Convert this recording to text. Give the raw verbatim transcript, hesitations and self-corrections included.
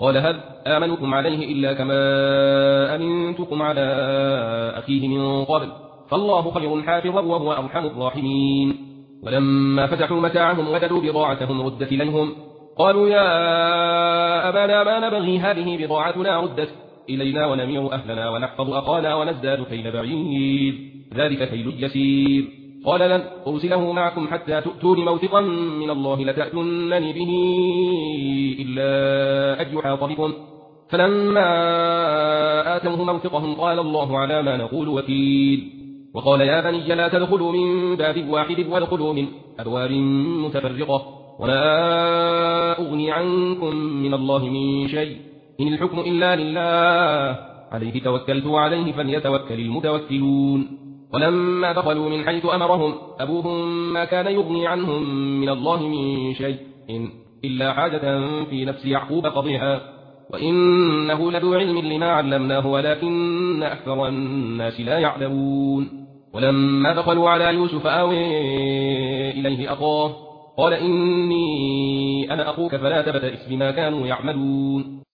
قال هل آمنكم عليه إلا كما أمنتكم على أخيه من قبل فالله خير حافظا وهو أرحم الراحمين. ولما فتحوا متاعهم وجدوا بضاعتهم ردت إليهم قالوا يا أبانا ما نبغي هذه بضاعتنا ردت إلينا ونميع أهلنا ونحفظ أخانا ونزداد كيل بعيد ذلك كيل يسير. قال لن أرسله معكم حتى تؤتون موثقا من الله لتأتونني به إلا أن يحاط بكم فلما آتوه موثقهم قال الله على ما نقول وكيل. وقال يا بني لا تدخلوا من باب واحد وادخلوا من أبواب متفرقة ولا أغني عنكم من الله من شيء إن الحكم إلا لله عليه توكلت وعليه فليتوكل المتوكلون. ولما دخلوا من حيث أمرهم أبوهم ما كان يغني عنهم من الله من شيء إن إلا حاجة في نفس يعقوب قضيها وإنه لذو علم لما علمناه ولكن أكثر الناس لا يعلمون. ولما دخلوا على يوسف آوي إليه أخاه قال إني أنا أخوك فلا تبتئس بما كانوا يعملون.